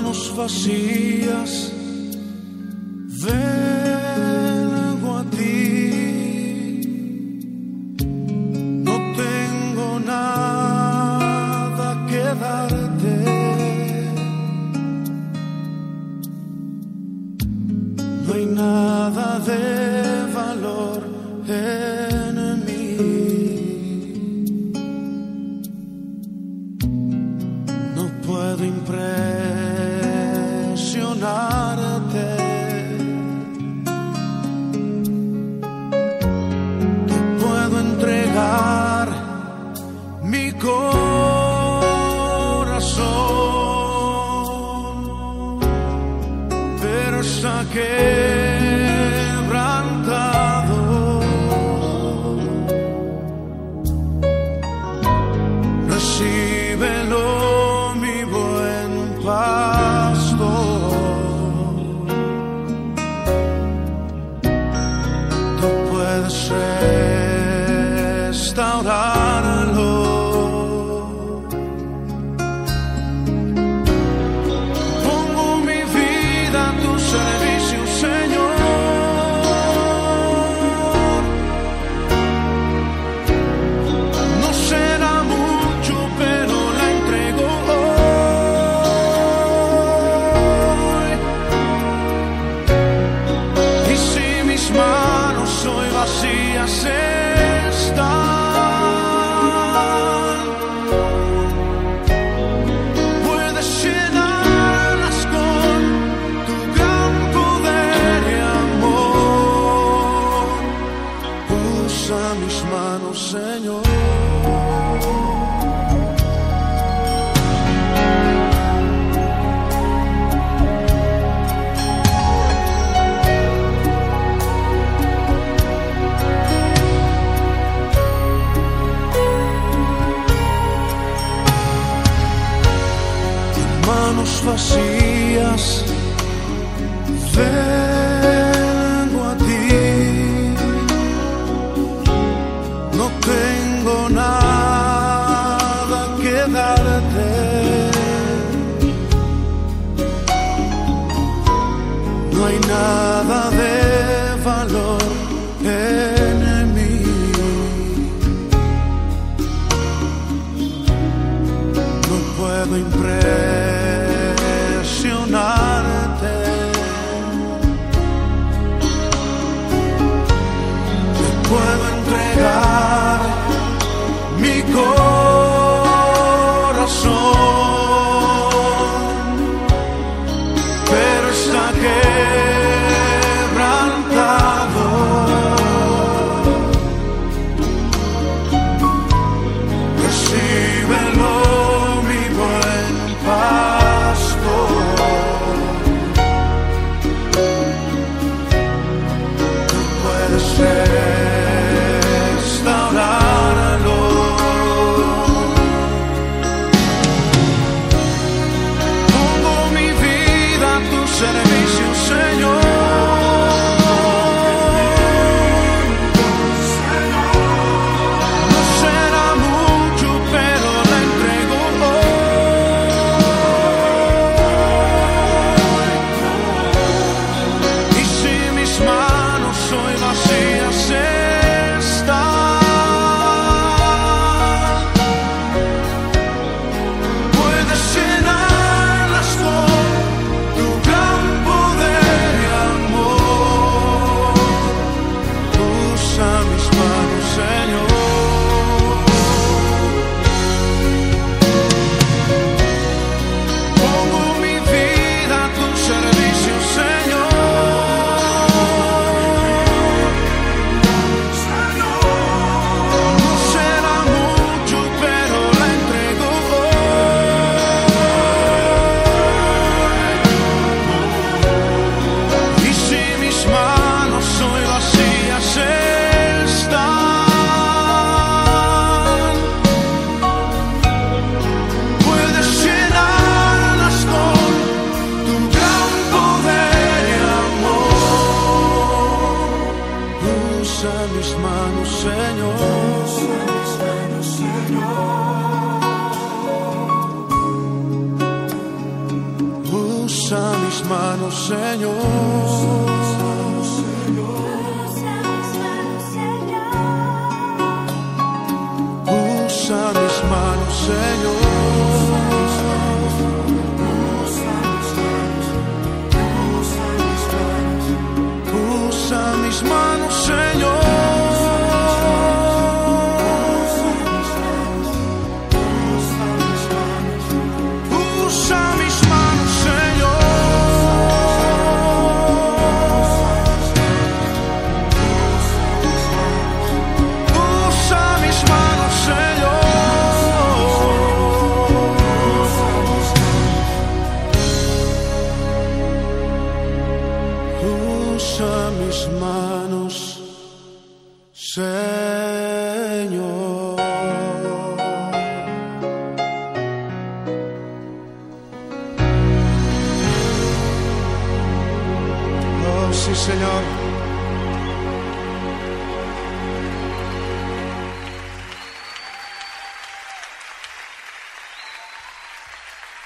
manos vacías, vengo a ti. No tengo nada que darte, no hay nada de valor en mí. No puedo impresionarte, te puedo entregar mi corazón, pero está quebrantado. Recíbelo, mi buen pastor. Tú puedes restaurarlo. Pongo mi vida a tu servicio, Señor. No será mucho, pero la entrego hoy. Y si mis manos hoy vacías están, puedes llenarlas con tu gran poder y amor. Usa mis manos, Señor. Manos vacías, vengo a ti. No tengo nada que darte, no hay nada de valor en mí. No puedo impresionarte, te puedo entregar mi corazón, pero está quebrantado. manos, Señor. Usa mis manos, Señor.